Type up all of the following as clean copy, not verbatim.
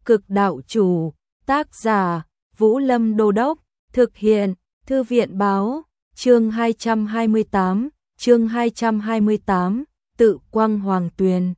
Cực đạo chủ, tác giả, Vũ Lâm Đô Đốc, thực hiện, Thư viện báo, chương 228, tự quăng hoàng tuyền.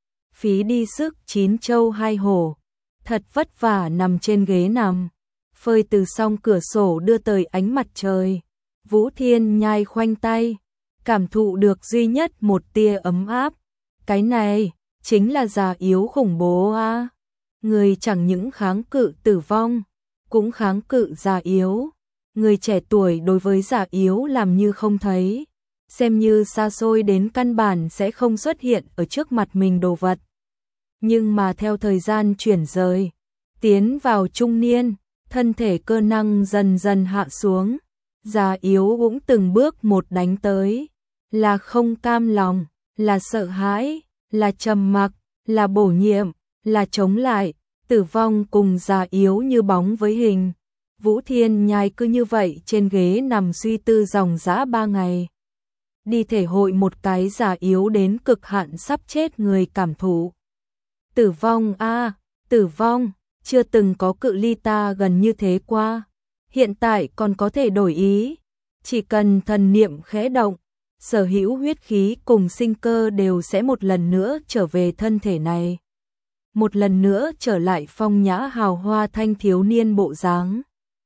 Phí đi sức 9 châu 2 hổ, thật vất vả nằm trên ghế nằm, phơi từ song cửa sổ đưa tới ánh mặt trời. Vũ Thiên Nhai khoanh tay, cảm thụ được duy nhất một tia ấm áp. Cái này, chính là già yếu khủng bố a. Người chẳng những kháng cự tử vong, cũng kháng cự già yếu. Người trẻ tuổi đối với già yếu làm như không thấy, xem như xa xôi đến căn bản sẽ không xuất hiện ở trước mặt mình đồ vật. Nhưng mà theo thời gian chuyển rời, tiến vào trung niên, thân thể cơ năng dần dần hạ xuống, già yếu cũng từng bước một đánh tới, là không cam lòng, là sợ hãi, là trầm mặc, là bổ nhiệm, là chống lại, tử vong cùng già yếu như bóng với hình. Vũ Thiên Nhai cứ như vậy trên ghế nằm suy tư dòng dã 3 ngày. Đi thể hội một cái già yếu đến cực hạn sắp chết người cảm thụ. Tử vong a, tử vong, chưa từng có cự ly ta gần như thế qua. Hiện tại còn có thể đổi ý, chỉ cần thần niệm khẽ động, sở hữu huyết khí cùng sinh cơ đều sẽ một lần nữa trở về thân thể này. Một lần nữa trở lại phong nhã hào hoa thanh thiếu niên bộ dáng.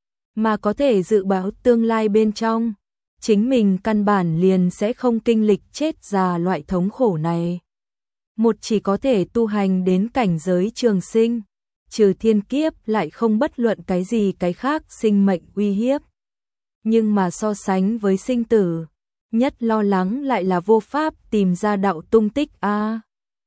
Mà có thể dự báo tương lai bên trong, chính mình căn bản liền sẽ không kinh lịch chết già loại thống khổ này. Một chỉ có thể tu hành đến cảnh giới trường sinh, trừ thiên kiếp lại không bất luận cái gì cái khác sinh mệnh uy hiếp. Nhưng mà so sánh với sinh tử, nhất lo lắng lại là vô pháp tìm ra đạo tung tích a.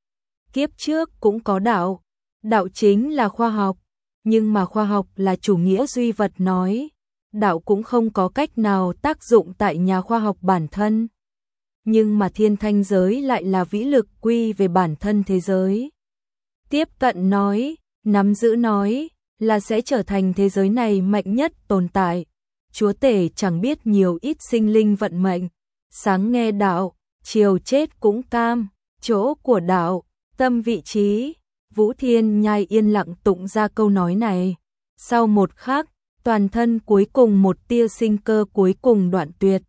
Kiếp trước cũng có đạo, đạo chính là khoa học, nhưng mà khoa học là chủ nghĩa duy vật nói, đạo cũng không có cách nào tác dụng tại nhà khoa học bản thân. Nhưng mà thiên thanh giới lại là vĩ lực quy về bản thân thế giới. Tiếp cận nói, nắm giữ nói, là sẽ trở thành thế giới này mạnh nhất tồn tại. Chúa tể chẳng biết nhiều ít sinh linh vận mệnh, sáng nghe đạo, chiều chết cũng cam, chỗ của đạo, tâm vị trí. Vũ Thiên Nhai yên lặng tụng ra câu nói này. Sau một khắc, toàn thân cuối cùng một tia sinh cơ cuối cùng đoạn tuyệt.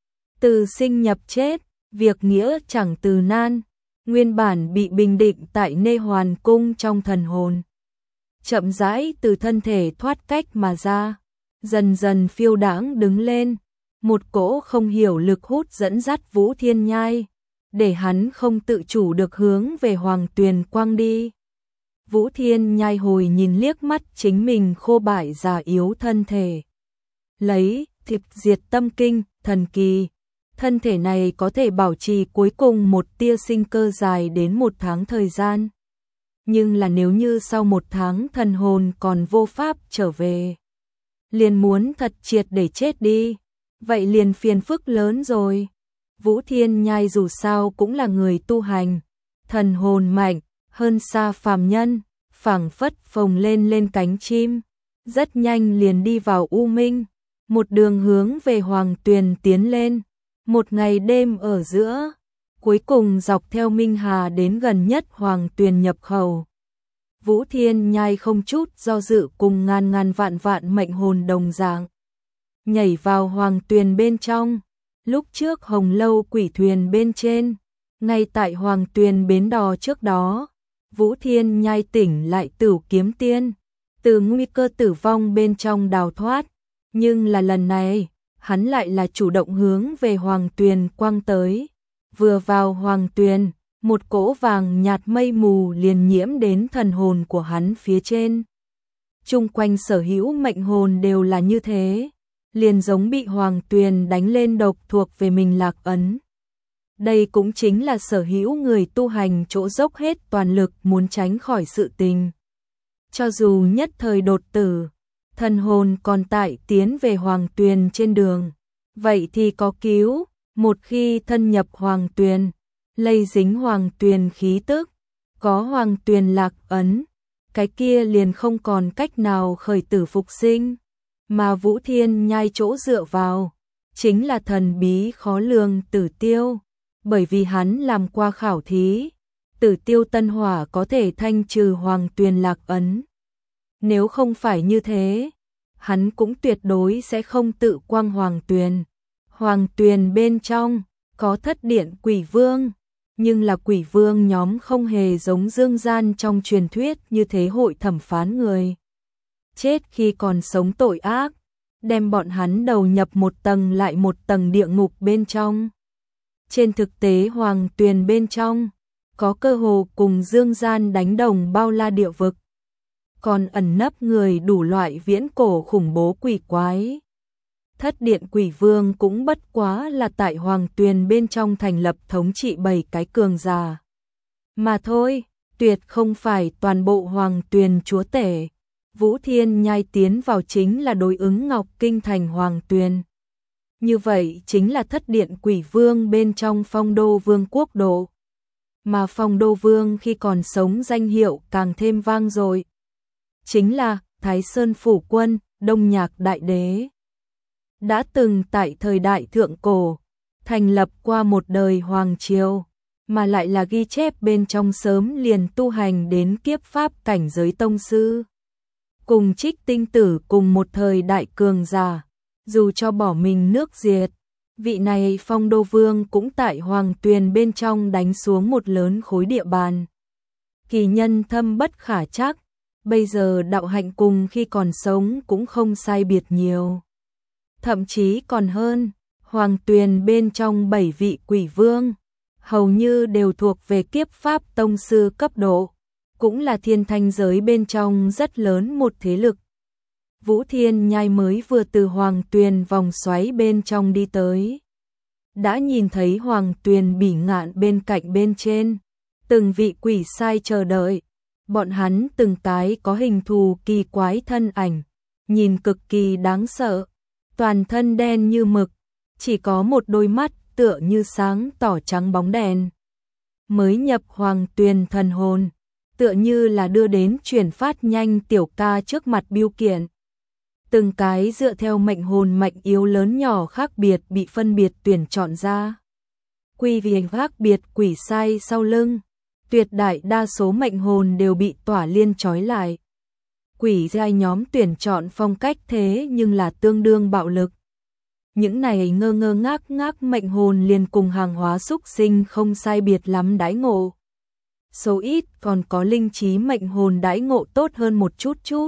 Từ sinh nhập chết, việc nghĩa chẳng từ nan, nguyên bản bị bình định tại Nê Hoàn Cung trong thần hồn. Chậm rãi từ thân thể thoát cách mà ra, dần dần phiêu đãng đứng lên, một cỗ không hiểu lực hút dẫn dắt Vũ Thiên Nhai, để hắn không tự chủ được hướng về Hoàng Tuyền quang đi. Vũ Thiên Nhai hồi nhìn liếc mắt chính mình khô bại già yếu thân thể. Lấy thịt diệt tâm kinh, thần kỳ. Thân thể này có thể bảo trì cuối cùng một tia sinh cơ dài đến 1 tháng thời gian. Nhưng là nếu như sau 1 tháng thần hồn còn vô pháp trở về, liền muốn thật triệt để chết đi, vậy liền phiền phức lớn rồi. Vũ Thiên Nhai dù sao cũng là người tu hành, thần hồn mạnh hơn xa phàm nhân, phảng phất phồng lên cánh chim, rất nhanh liền đi vào u minh, một đường hướng về Hoàng Tuyền tiến lên, một ngày đêm ở giữa, cuối cùng dọc theo Minh Hà đến gần nhất Hoàng Tuyền nhập khẩu. Vũ Thiên Nhai không chút do dự cùng ngàn vạn mệnh hồn đồng dạng, nhảy vào Hoàng Tuyền bên trong. Lúc trước Hồng Lâu quỷ thuyền bên trên, ngay tại Hoàng Tuyền bến đò trước đó, Vũ Thiên Nhai tỉnh lại Tửu Kiếm Tiên, từ nguy cơ tử vong bên trong đào thoát, nhưng là lần này, hắn lại là chủ động hướng về Hoàng Tuyền quang tới. Vừa vào Hoàng Tuyền, một cỗ vàng nhạt mây mù liền nhiễm đến thần hồn của hắn phía trên. Chung quanh sở hữu mệnh hồn đều là như thế, liền giống bị Hoàng Tuyền đánh lên độc thuộc về mình lạc ấn. Đây cũng chính là sở hữu người tu hành chỗ dốc hết toàn lực muốn tránh khỏi sự tình. Cho dù nhất thời đột tử, thần hồn còn tại tiến về Hoàng Tuyền trên đường, vậy thì có cứu. Một khi thân nhập Hoàng Tuyền, lây dính Hoàng Tuyền khí tức, có Hoàng Tuyền lạc ấn, cái kia liền không còn cách nào khởi tử phục sinh. Mà Vũ Thiên Nhai chỗ dựa vào, chính là thần bí khó lường Tử Tiêu. Bởi vì hắn làm qua khảo thí, Tử Tiêu tân hỏa có thể thanh trừ Hoàng Tuyền lạc ấn. Nếu không phải như thế, hắn cũng tuyệt đối sẽ không tự quăng Hoàng Tuyền. Hoàng Tuyền bên trong có thất điện quỷ vương, nhưng là quỷ vương nhóm không hề giống dương gian trong truyền thuyết như thế hội thẩm phán người chết khi còn sống tội ác, đem bọn hắn đầu nhập một tầng lại một tầng địa ngục bên trong. Trên thực tế Hoàng Tuyền bên trong có cơ hồ cùng dương gian đánh đồng bao la địa vực, còn ẩn nấp người đủ loại viễn cổ khủng bố quỷ quái. Thất điện quỷ vương cũng bất quá là tại Hoàng Tuyền bên trong thành lập thống trị 7 cái cường giả mà thôi, tuyệt không phải toàn bộ Hoàng Tuyền chúa tể. Vũ Thiên Nhai tiến vào chính là đối ứng Ngọc Kinh thành Hoàng Tuyền. Như vậy chính là thất điện quỷ vương bên trong Phong Đô Vương quốc độ. Mà Phong Đô Vương khi còn sống danh hiệu càng thêm vang dội, chính là Thái Sơn Phủ Quân, Đông Nhạc Đại Đế. Đã từng tại thời đại thượng cổ, thành lập qua một đời hoàng triều, mà lại là ghi chép bên trong sớm liền tu hành đến kiếp pháp cảnh giới tông sư. Cùng Trích Tinh Tử cùng một thời đại cường giả, dù cho bỏ mình nước diệt, vị này Phong Đô Vương cũng tại Hoàng Tuyền bên trong đánh xuống một lớn khối địa bàn. Kỳ nhân thâm bất khả trắc, bây giờ đạo hạnh cùng khi còn sống cũng không sai biệt nhiều. Thậm chí còn hơn, Hoàng Tuyền bên trong 7 vị quỷ vương, hầu như đều thuộc về kiếp pháp tông sư cấp độ, cũng là thiên thanh giới bên trong rất lớn một thế lực. Vũ Thiên Nhai mới vừa từ Hoàng Tuyền vòng xoáy bên trong đi tới, đã nhìn thấy Hoàng Tuyền bỉ ngạn bên cạnh bên trên, từng vị quỷ sai chờ đợi, bọn hắn từng cái có hình thù kỳ quái thân ảnh, nhìn cực kỳ đáng sợ, toàn thân đen như mực, chỉ có một đôi mắt tựa như sáng tỏ trắng bóng đèn. Mới nhập Hoàng Tuyền thần hồn, tựa như là đưa đến chuyển phát nhanh tiểu ca trước mặt bưu kiện. Từng cái dựa theo mệnh hồn mạnh yếu lớn nhỏ khác biệt bị phân biệt tuyển chọn ra. Quy vì khác biệt quỷ sai sau lưng, tuyệt đại đa số mệnh hồn đều bị tỏa liên trói lại. Quỷ giai nhóm tuyển chọn phong cách thế nhưng là tương đương bạo lực. Những này ngơ ngơ ngác ngác mệnh hồn liền cùng hàng hóa súc sinh không sai biệt lắm đãi ngộ. Số ít còn có linh trí mệnh hồn đãi ngộ tốt hơn một chút.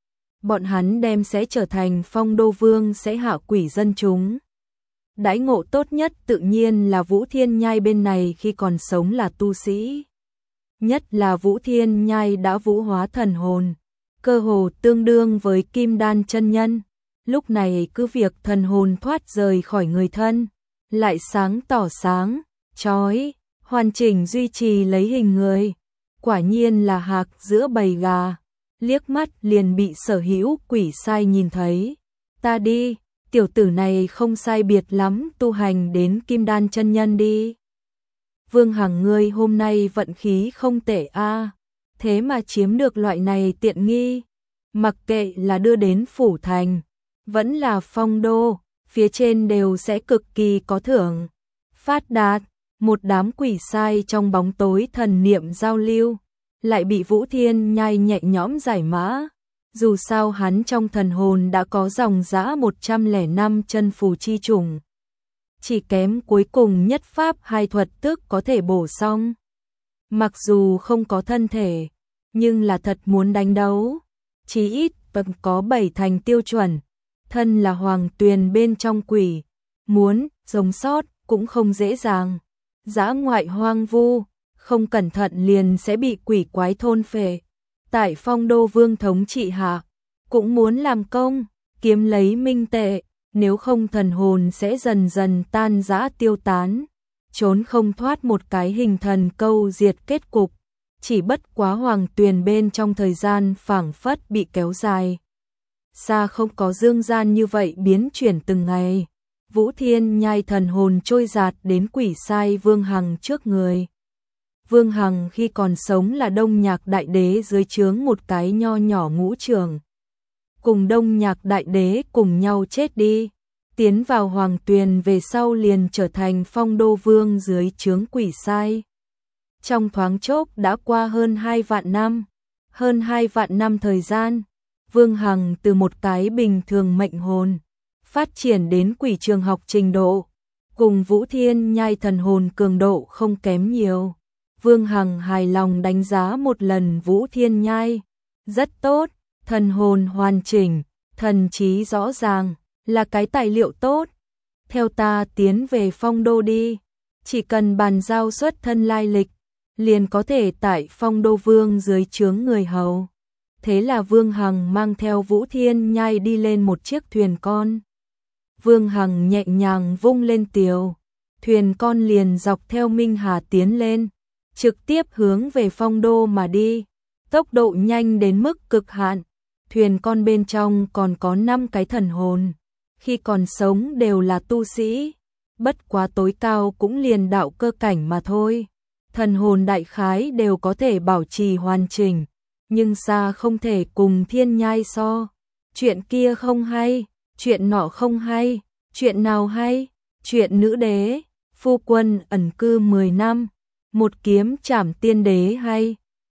Bọn hắn đem sẽ trở thành Phong Đô Vương sẽ hạ quỷ dân chúng. Đãi ngộ tốt nhất tự nhiên là Vũ Thiên Nhai bên này khi còn sống là tu sĩ. Nhất là Vũ Thiên Nhai đã vũ hóa thần hồn, cơ hồ tương đương với Kim Đan chân nhân. Lúc này cứ việc thần hồn thoát rời khỏi người thân, lại sáng tỏ sáng, chói, hoàn chỉnh duy trì lấy hình người. Quả nhiên là hạc giữa bầy gà, liếc mắt liền bị sở hữu quỷ sai nhìn thấy. Ta đi, tiểu tử này không sai biệt lắm tu hành đến Kim Đan chân nhân đi. Vương Hằng ngươi hôm nay vận khí không tệ a, thế mà chiếm được loại này tiện nghi. Mặc kệ là đưa đến phủ thành, vẫn là Phong Đô, phía trên đều sẽ cực kỳ có thưởng. Phát đạt, một đám quỷ sai trong bóng tối thần niệm giao lưu, lại bị Vũ Thiên Nhai nhẹ nhõm giải mã. Dù sao hắn trong thần hồn đã có dòng dã 105 chân phù chi trùng. Chỉ kém cuối cùng nhất pháp hai thuật tức có thể bổ xong. Mặc dù không có thân thể, nhưng là thật muốn đánh đấu. Chí ít có 7 thành tiêu chuẩn. Thân là Hoàng Tuyền bên trong quỷ, muốn sống sót cũng không dễ dàng. Dã ngoại hoang vu, không cẩn thận liền sẽ bị quỷ quái thôn phệ. Tại Phong Đô Vương thống trị hạ, cũng muốn làm công, kiếm lấy minh tệ, nếu không thần hồn sẽ dần dần tan rã tiêu tán, trốn không thoát một cái hình thần câu diệt kết cục. Chỉ bất quá Hoàng Tuyền bên trong thời gian phảng phất bị kéo dài. Xa không có dương gian như vậy biến chuyển từng ngày. Vũ Thiên Nhai thần hồn trôi giạt đến quỷ sai Vương Hằng trước người. Vương Hằng khi còn sống là Đông Nhạc Đại Đế dưới trướng một cái nho nhỏ ngũ trưởng. Cùng Đông Nhạc Đại Đế cùng nhau chết đi, tiến vào Hoàng Tuyền về sau liền trở thành Phong Đô Vương dưới trướng quỷ sai. Trong thoáng chốc đã qua hơn 2 vạn năm, hơn 2 vạn năm thời gian, Vương Hằng từ một cái bình thường mệnh hồn, phát triển đến quỷ trường học trình độ, cùng Vũ Thiên Nhai thần hồn cường độ không kém nhiều. Vương Hằng hài lòng đánh giá một lần Vũ Thiên Nhai, rất tốt, thần hồn hoàn chỉnh, thần trí rõ ràng, là cái tài liệu tốt. Theo ta tiến về Phong Đô đi, chỉ cần bàn giao xuất thân lai lịch, liền có thể tại Phong Đô Vương dưới trướng người hầu. Thế là Vương Hằng mang theo Vũ Thiên Nhai đi lên một chiếc thuyền con. Vương Hằng nhẹ nhàng vung lên tiều, thuyền con liền dọc theo Minh Hà tiến lên, trực tiếp hướng về Phong Đô mà đi, tốc độ nhanh đến mức cực hạn. Thuyền con bên trong còn có 5 cái thần hồn, khi còn sống đều là tu sĩ, bất quá tối cao cũng liền đạo cơ cảnh mà thôi. Thần hồn đại khái đều có thể bảo trì hoàn chỉnh, nhưng xa không thể cùng Thiên Nhai so. Chuyện kia không hay, chuyện nọ không hay, chuyện nào hay? Chuyện nữ đế, phu quân ẩn cư 10 năm, một kiếm trảm tiên đế hay?